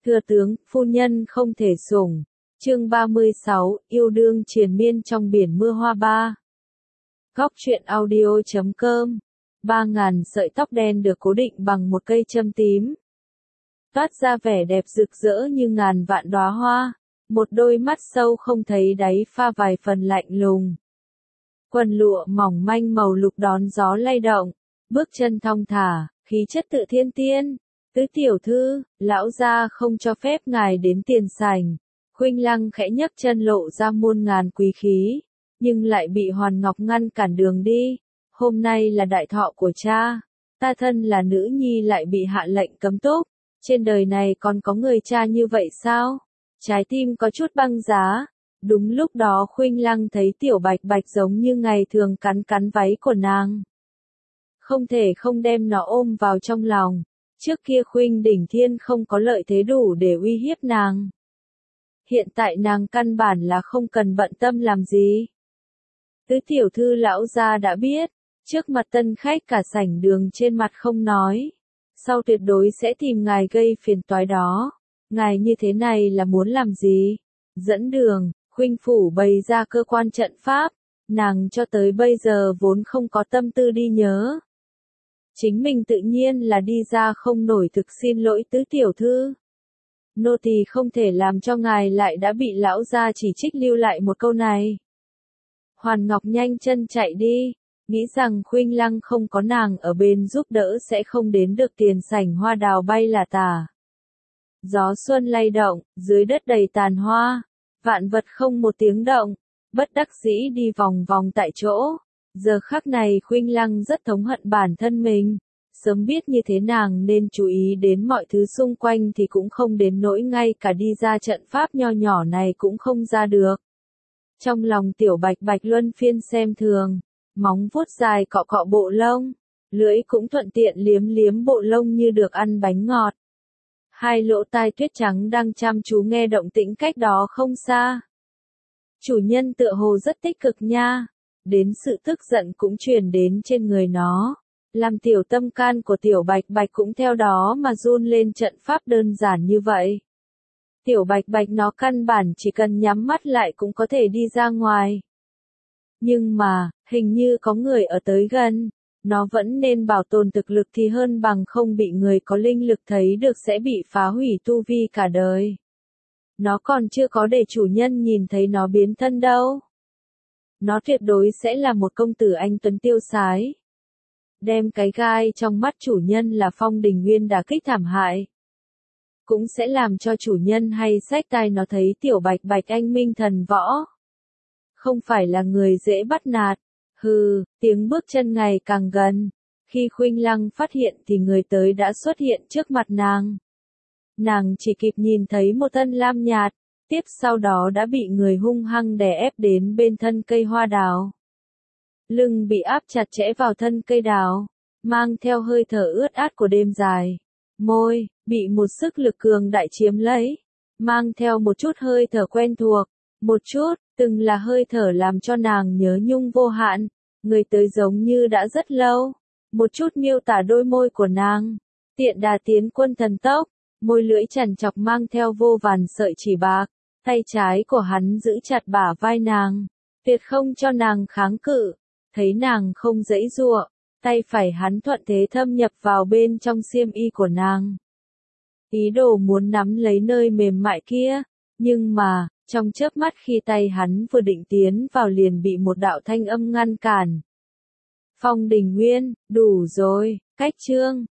Thừa tướng, phu nhân không thể sủng. Chương 36, yêu đương triền miên trong biển mưa hoa ba. Góc truyện audio.com. 3.000 sợi tóc đen được cố định bằng một cây châm tím, toát ra vẻ đẹp rực rỡ như ngàn vạn đóa hoa. Một đôi mắt sâu không thấy đáy pha vài phần lạnh lùng. Quần lụa mỏng manh màu lục đón gió lay động, bước chân thong thả, khí chất tự thiên tiên. Tứ tiểu thư, lão gia không cho phép ngài đến tiền sảnh. Khuynh Lăng khẽ nhấc chân lộ ra muôn ngàn quý khí, nhưng lại bị Hoàn Ngọc ngăn cản đường đi. Hôm nay là đại thọ của cha, ta thân là nữ nhi lại bị hạ lệnh cấm túc. Trên đời này còn có người cha như vậy sao? Trái tim có chút băng giá. Đúng lúc đó Khuynh Lăng thấy Tiểu Bạch Bạch giống như ngày thường cắn cắn váy của nàng. Không thể không đem nó ôm vào trong lòng. Trước kia Khuynh Đỉnh Thiên không có lợi thế đủ để uy hiếp nàng. Hiện tại nàng căn bản là không cần bận tâm làm gì. Tứ tiểu thư lão gia đã biết, trước mặt tân khách cả sảnh đường trên mặt không nói. Sau tuyệt đối sẽ tìm ngài gây phiền toái đó. Ngài như thế này là muốn làm gì? Dẫn đường, Khuynh phủ bày ra cơ quan trận pháp. Nàng cho tới bây giờ vốn không có tâm tư đi nhớ. Chính mình tự nhiên là đi ra không nổi, thực xin lỗi tứ tiểu thư. Nô tỳ không thể làm cho ngài lại đã bị lão gia chỉ trích, lưu lại một câu này. Hoàn Ngọc nhanh chân chạy đi, nghĩ rằng Khuynh Lăng không có nàng ở bên giúp đỡ sẽ không đến được tiền sảnh hoa đào bay là tả. Gió xuân lay động, dưới đất đầy tàn hoa, vạn vật không một tiếng động, bất đắc dĩ đi vòng vòng tại chỗ. Giờ khắc này Khuynh Lăng rất thống hận bản thân mình, sớm biết như thế nàng nên chú ý đến mọi thứ xung quanh thì cũng không đến nỗi ngay cả đi ra trận pháp nho nhỏ này cũng không ra được. Trong lòng Tiểu Bạch Bạch luân phiên xem thường, móng vuốt dài cọ cọ bộ lông, lưỡi cũng thuận tiện liếm liếm bộ lông như được ăn bánh ngọt. Hai lỗ tai tuyết trắng đang chăm chú nghe động tĩnh cách đó không xa. Chủ nhân tựa hồ rất tích cực nha. Đến sự tức giận cũng truyền đến trên người nó, làm tiểu tâm can của Tiểu Bạch Bạch cũng theo đó mà run lên. Trận pháp đơn giản như vậy, Tiểu Bạch Bạch nó căn bản chỉ cần nhắm mắt lại cũng có thể đi ra ngoài. Nhưng mà, hình như có người ở tới gần, nó vẫn nên bảo tồn thực lực thì hơn bằng không bị người có linh lực thấy được sẽ bị phá hủy tu vi cả đời. Nó còn chưa có để chủ nhân nhìn thấy nó biến thân đâu. Nó tuyệt đối sẽ là một công tử anh tuấn tiêu sái. Đem cái gai trong mắt chủ nhân là Phong Đình Nguyên đả kích thảm hại. Cũng sẽ làm cho chủ nhân hay xách tai nó thấy Tiểu Bạch Bạch anh minh thần võ. Không phải là người dễ bắt nạt. Hừ, tiếng bước chân ngày càng gần. Khi Khuynh Lăng phát hiện thì người tới đã xuất hiện trước mặt nàng. Nàng chỉ kịp nhìn thấy một thân lam nhạt. Tiếp sau đó đã bị người hung hăng đè ép đến bên thân cây hoa đào. Lưng bị áp chặt chẽ vào thân cây đào, mang theo hơi thở ướt át của đêm dài. Môi, bị một sức lực cường đại chiếm lấy, mang theo một chút hơi thở quen thuộc, một chút, từng là hơi thở làm cho nàng nhớ nhung vô hạn. Người tới giống như đã rất lâu. Một chút miêu tả đôi môi của nàng. Tiện đà tiến quân thần tốc, môi lưỡi chằn chọc mang theo vô vàn sợi chỉ bạc. Tay trái của hắn giữ chặt bả vai nàng, tuyệt không cho nàng kháng cự. Thấy nàng không giãy giụa, tay phải hắn thuận thế thâm nhập vào bên trong xiêm y của nàng. Ý đồ muốn nắm lấy nơi mềm mại kia, nhưng mà, trong chớp mắt khi tay hắn vừa định tiến vào liền bị một đạo thanh âm ngăn cản. Phong Đình Nguyên, đủ rồi, cách chương.